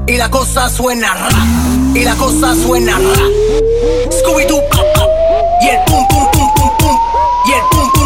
y la cosa suena ra, y la cosa suena ra. Scooby-Doo, pop, pop, y el pum, pum, pum, pum, pum, y el pum,